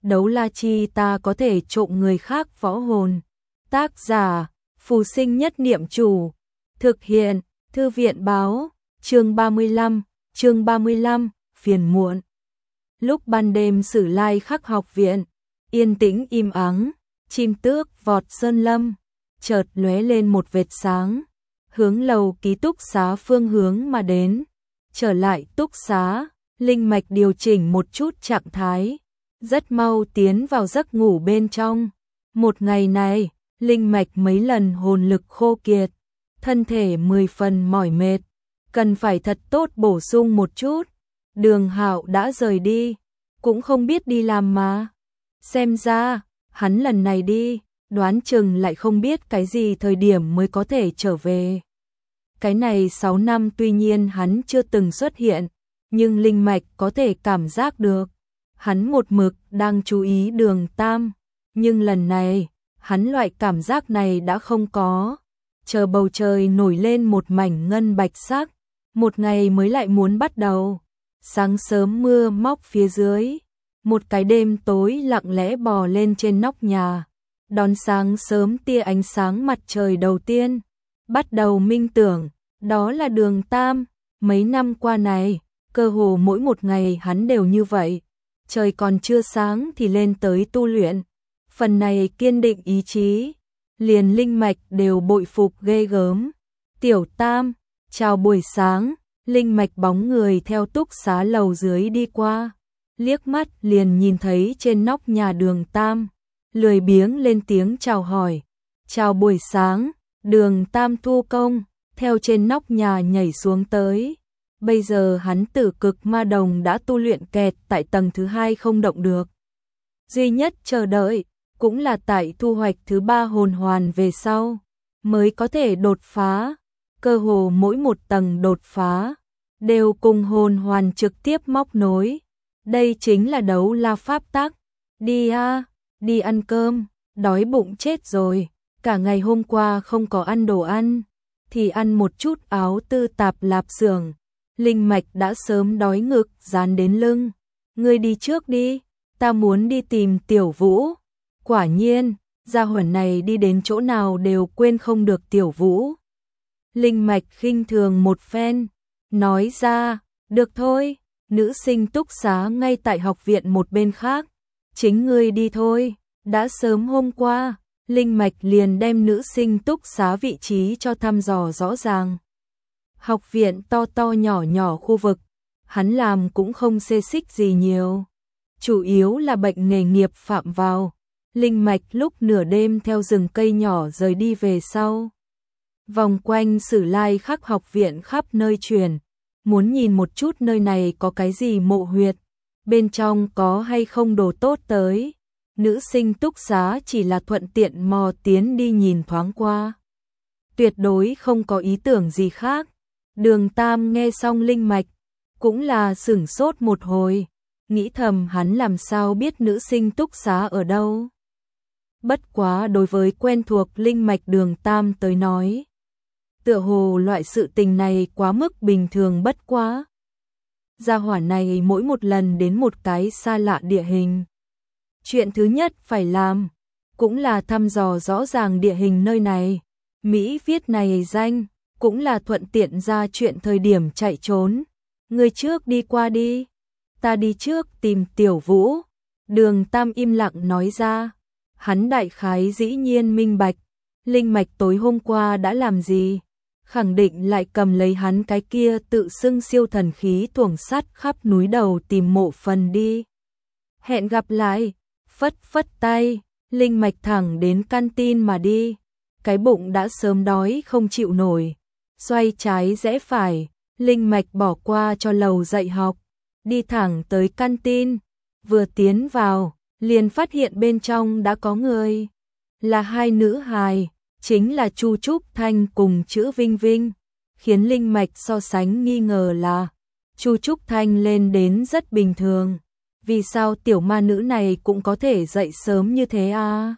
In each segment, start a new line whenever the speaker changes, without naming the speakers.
đấu la chi ta có thể trộm người khác võ hồn. Tác giả, Phù Sinh Nhất Niệm Chủ. Thực hiện, Thư viện báo, chương 35, phiền muộn. Lúc ban đêm Sử Lai Khắc học viện, yên tĩnh im ắng, chim tước vọt sơn lâm, chợt lóe lên một vệt sáng, hướng lầu ký túc xá phương hướng mà đến. Trở lại túc xá, linh mạch điều chỉnh một chút trạng thái, rất mau tiến vào giấc ngủ bên trong. Một ngày này, linh mạch mấy lần hồn lực khô kiệt, thân thể 10 phần mỏi mệt, cần phải thật tốt bổ sung một chút. Đường Hạo đã rời đi, cũng không biết đi làm mà. Xem ra, hắn lần này đi, đoán chừng lại không biết cái gì thời điểm mới có thể trở về. Cái này 6 năm tuy nhiên hắn chưa từng xuất hiện, nhưng linh mạch có thể cảm giác được. Hắn một mực đang chú ý Đường Tam, nhưng lần này, hắn loại cảm giác này đã không có. Chờ bầu trời nổi lên một mảnh ngân bạch sắc, một ngày mới lại muốn bắt đầu. Sáng sớm mưa móc phía dưới, một cái đêm tối lặng lẽ bò lên trên nóc nhà, đón sáng sớm tia ánh sáng mặt trời đầu tiên. Bắt đầu minh tưởng, đó là Đường Tam. Mấy năm qua này, cơ hồ mỗi một ngày hắn đều như vậy. Trời còn chưa sáng thì lên tới tu luyện. Phần này kiên định ý chí, liền linh mạch đều bội phục ghê gớm. Tiểu Tam, chào buổi sáng. Linh mạch bóng người theo túc xá lầu dưới đi qua, liếc mắt liền nhìn thấy trên nóc nhà Đường Tam, lười biếng lên tiếng chào hỏi. Chào buổi sáng. Đường Tam thu công, theo trên nóc nhà nhảy xuống tới. Bây giờ hắn Tử Cực Ma Đồng đã tu luyện kẹt tại tầng thứ 2 không động được. Duy nhất chờ đợi, cũng là tại thu hoạch thứ 3 hồn hoàn về sau, mới có thể đột phá. Cơ hồ mỗi một tầng đột phá, đều cùng hồn hoàn trực tiếp móc nối. Đây chính là đấu la pháp tắc. Đi a, đi ăn cơm, đói bụng chết rồi. Cả ngày hôm qua không có ăn đồ ăn, thì ăn một chút áo tư tạp lạp xưởng. Linh mạch đã sớm đói ngực dán đến lưng. Ngươi đi trước đi, ta muốn đi tìm Tiểu Vũ. Quả nhiên, gia hỏa này đi đến chỗ nào đều quên không được Tiểu Vũ. Linh mạch khinh thường một phen, nói ra, được thôi, nữ sinh túc xá ngay tại học viện một bên khác, chính ngươi đi thôi. Đã sớm hôm qua, linh mạch liền đem nữ sinh túc xá vị trí cho thăm dò rõ ràng. Học viện to to nhỏ nhỏ khu vực, hắn làm cũng không xê xích gì nhiều, chủ yếu là bệnh nghề nghiệp phạm vào. Linh mạch lúc nửa đêm theo rừng cây nhỏ rời đi về sau, vòng quanh Sử Lai Khắc học viện khắp nơi truyền, muốn nhìn một chút nơi này có cái gì mộ huyệt, bên trong có hay không đồ tốt tới. Nữ sinh túc xá chỉ là thuận tiện mò tiến đi nhìn thoáng qua, tuyệt đối không có ý tưởng gì khác. Đường Tam nghe xong linh mạch, cũng là sửng sốt một hồi, nghĩ thầm hắn làm sao biết nữ sinh túc xá ở đâu. Bất quá đối với quen thuộc linh mạch Đường Tam tới nói, tựa hồ loại sự tình này quá mức bình thường bất quá. Gia hỏa này mỗi một lần đến một cái xa lạ địa hình, chuyện thứ nhất phải làm, cũng là thăm dò rõ ràng địa hình nơi này. Mỹ viết này danh, cũng là thuận tiện ra chuyện thời điểm chạy trốn. Người trước đi qua đi, ta đi trước tìm Tiểu Vũ. Đường Tam im lặng nói ra, hắn đại khái dĩ nhiên minh bạch, linh mạch tối hôm qua đã làm gì, khẳng định lại cầm lấy hắn cái kia tự xưng siêu thần khí thuồng sắt khắp núi đầu tìm mộ phần đi. Hẹn gặp lại. Phất phất tay, linh mạch thẳng đến canteen mà đi. Cái bụng đã sớm đói không chịu nổi, xoay trái rẽ phải, linh mạch bỏ qua cho lầu dạy học, đi thẳng tới canteen. Vừa tiến vào, liền phát hiện bên trong đã có người, là hai nữ hài, chính là Chu Trúc Thanh cùng Chữ Vinh Vinh. Khiến linh mạch so sánh nghi ngờ là Chu Trúc Thanh lên đến rất bình thường, vì sao tiểu ma nữ này cũng có thể dậy sớm như thế à?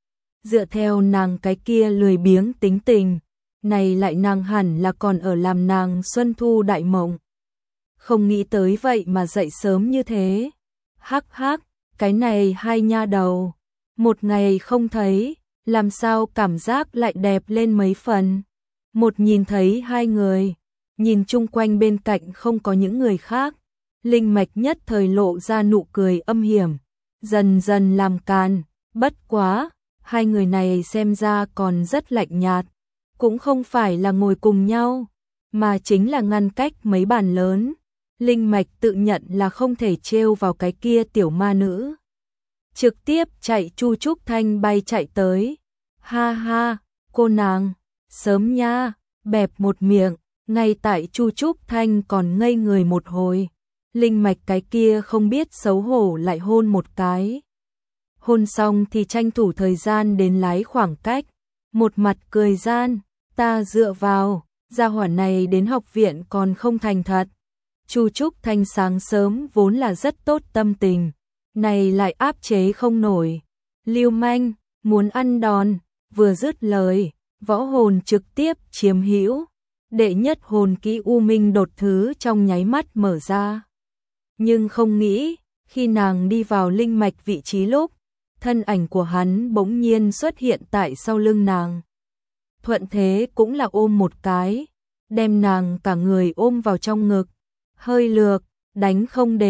Dựa theo nàng cái kia lười biếng tính tình, này lại nàng hẳn là còn ở làm nàng xuân thu đại mộng. Không nghĩ tới vậy mà dậy sớm như thế. Hắc hắc, Cái này hai nha đầu, một ngày không thấy, làm sao cảm giác lại đẹp lên mấy phần. Một nhìn thấy hai người, nhìn chung quanh bên cạnh không có những người khác, Linh Mạch nhất thời lộ ra nụ cười âm hiểm, dần dần làm càn, bất quá, hai người này xem ra còn rất lạnh nhạt, cũng không phải là ngồi cùng nhau, mà chính là ngăn cách mấy bàn lớn. Linh Mạch tự nhận là không thể trêu vào cái kia tiểu ma nữ. Trực tiếp chạy Chu Trúc Thanh bay chạy tới. Ha ha, cô nàng, sớm nha, bẹp một miệng, ngay tại Chu Trúc Thanh còn ngây người một hồi. Linh Mạch cái kia không biết xấu hổ lại hôn một cái. Hôn xong thì tranh thủ thời gian đến lái khoảng cách, một mặt cười gian, ta dựa vào, gia hỏa này đến học viện còn không thành thật. Chu Trúc Thanh sáng sớm vốn là rất tốt tâm tình, này lại áp chế không nổi. Lưu manh, muốn ăn đòn, vừa dứt lời, võ hồn trực tiếp chiếm hữu. Đệ nhất hồn kỹ U Minh đột thứ trong nháy mắt mở ra. Nhưng không nghĩ, khi nàng đi vào linh mạch vị trí lúc, thân ảnh của hắn bỗng nhiên xuất hiện tại sau lưng nàng. Thuận thế cũng là ôm một cái, đem nàng cả người ôm vào trong ngực. Hơi lược, đánh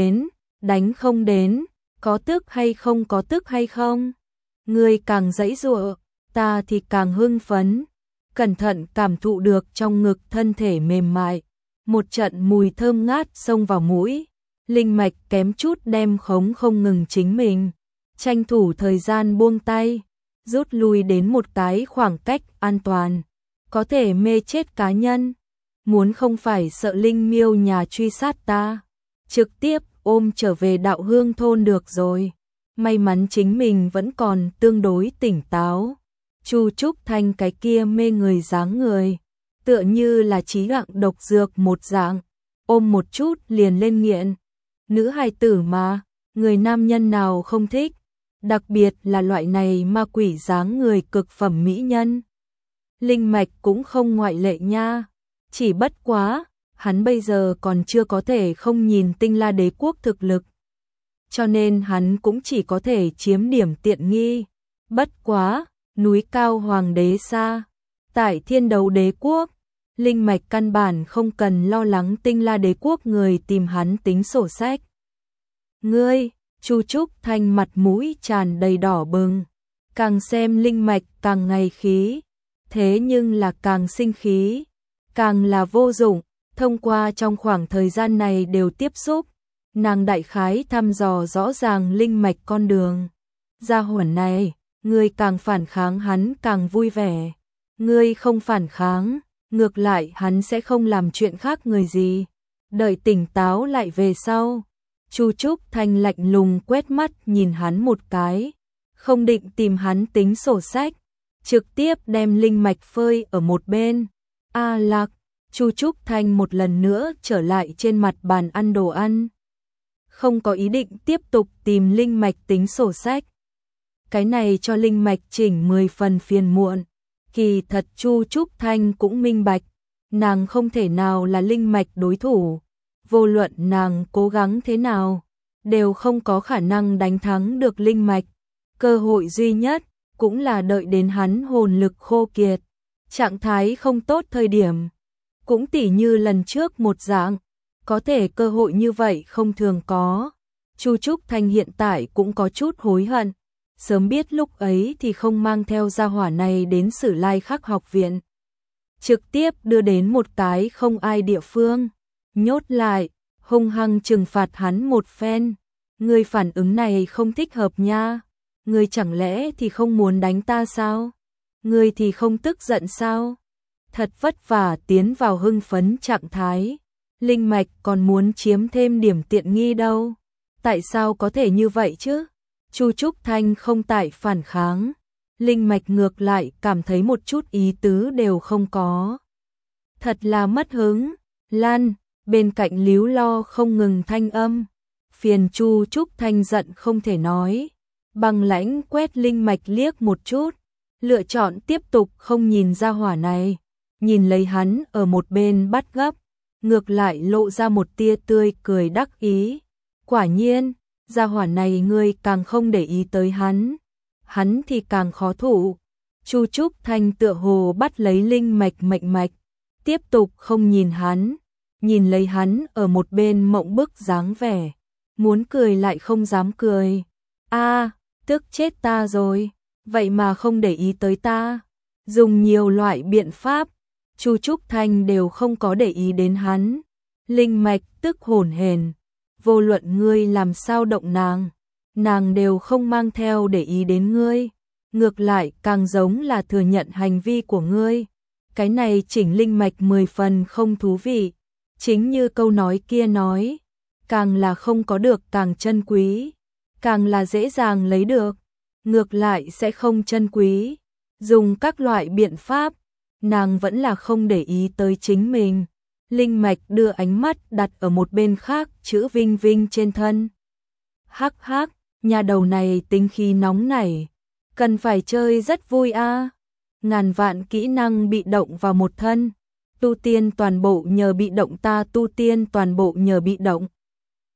không đến, có tức hay không có tức hay không? Người càng giãy giụa, ta thì càng hưng phấn. Cẩn thận cảm thụ được trong ngực thân thể mềm mại, một trận mùi thơm ngát xông vào mũi. Linh Mạch kém chút đem khống không ngừng chính mình, tranh thủ thời gian buông tay, rút lui đến một cái khoảng cách an toàn, có thể mê chết cá nhân. Muốn không phải sợ Linh Miêu nhà truy sát ta, trực tiếp ôm trở về Đạo Hương thôn được rồi. May mắn chính mình vẫn còn tương đối tỉnh táo. Chu Trúc Thanh cái kia mê người dáng người, tựa như là trí gặng độc dược một dạng, ôm một chút liền lên nghiện. Nữ hài tử mà, người nam nhân nào không thích, đặc biệt là loại này ma quỷ dáng người cực phẩm mỹ nhân. Linh Mạch cũng không ngoại lệ nha, chỉ bất quá, hắn bây giờ còn chưa có thể không nhìn Tinh La Đế quốc thực lực. Cho nên hắn cũng chỉ có thể chiếm điểm tiện nghi. Bất quá, núi cao hoàng đế xa, tại Thiên Đấu Đế quốc, Linh Mạch căn bản không cần lo lắng Tinh La Đế quốc người tìm hắn tính sổ sách. Ngươi, Chu Trúc Thanh mặt mũi tràn đầy đỏ bừng, càng xem Linh Mạch càng ngày khí, thế nhưng là càng sinh khí, càng là vô dụng. Thông qua trong khoảng thời gian này đều tiếp xúc, nàng đại khái thăm dò rõ ràng Linh Mạch con đường. Gia hỏa này, ngươi càng phản kháng hắn càng vui vẻ, ngươi không phản kháng, ngược lại hắn sẽ không làm chuyện khác người gì. Đợi tỉnh táo lại về sau, Chu Trúc Thanh lạnh lùng quét mắt nhìn hắn một cái, không định tìm hắn tính sổ sách, trực tiếp đem Linh Mạch phơi ở một bên. A Lạc, Chu Trúc Thanh một lần nữa trở lại trên mặt bàn ăn đồ ăn, không có ý định tiếp tục tìm Linh Mạch tính sổ sách. Cái này cho Linh Mạch chỉnh 10 phần phiền muộn. Kỳ thật Chu Trúc Thanh cũng minh bạch, nàng không thể nào là Linh Mạch đối thủ, vô luận nàng cố gắng thế nào, đều không có khả năng đánh thắng được Linh Mạch. Cơ hội duy nhất cũng là đợi đến hắn hồn lực khô kiệt, trạng thái không tốt thời điểm. Cũng tỉ như lần trước một dạng, có thể cơ hội như vậy không thường có. Chu Trúc Thanh hiện tại cũng có chút hối hận, sớm biết lúc ấy thì không mang theo gia hỏa này đến Sử Lai Khắc học viện. Trực tiếp đưa đến một cái không ai địa phương, nhốt lại, hung hăng trừng phạt hắn một phen. Người phản ứng này không thích hợp nha, người chẳng lẽ thì không muốn đánh ta sao? Người thì không tức giận sao? Thật vất vả tiến vào hưng phấn trạng thái, Linh Mạch còn muốn chiếm thêm điểm tiện nghi đâu. Tại sao có thể như vậy chứ? Chu Trúc Thanh không tại phản kháng, Linh Mạch ngược lại cảm thấy một chút ý tứ đều không có. Thật là mất hứng. Lan, bên cạnh líu lo không ngừng thanh âm, phiền Chu Trúc Thanh giận không thể nói, băng lãnh quét Linh Mạch liếc một chút, lựa chọn tiếp tục không nhìn ra hỏa này, nhìn lấy hắn ở một bên bắt gấp, ngược lại lộ ra một tia tươi cười đắc ý. Quả nhiên, Gia hỏa này ngươi càng không để ý tới hắn thì càng khó thủ. Chu Trúc Thanh tựa hồ bắt lấy linh mạch mạch, tiếp tục không nhìn hắn, nhìn lấy hắn ở một bên mộng bức dáng vẻ, muốn cười lại không dám cười. A, tức chết ta rồi, vậy mà không để ý tới ta. Dùng nhiều loại biện pháp, Chu Trúc Thanh đều không có để ý đến hắn. Linh mạch tức hổn hển, vô luận ngươi làm sao động nàng đều không mang theo để ý đến ngươi, ngược lại càng giống là thừa nhận hành vi của ngươi. Cái này chỉnh linh mạch 10 phần không thú vị, chính như câu nói kia nói, càng là không có được càng chân quý, càng là dễ dàng lấy được, ngược lại sẽ không chân quý. Dùng các loại biện pháp, nàng vẫn là không để ý tới chính mình. Linh mạch đưa ánh mắt đặt ở một bên khác chữ Vinh Vinh trên thân. Hắc hắc, nhà đầu này tính khí nóng nảy, cần phải chơi rất vui a. Ngàn vạn kỹ năng bị động vào một thân, tu tiên toàn bộ nhờ bị động, ta tu tiên toàn bộ nhờ bị động.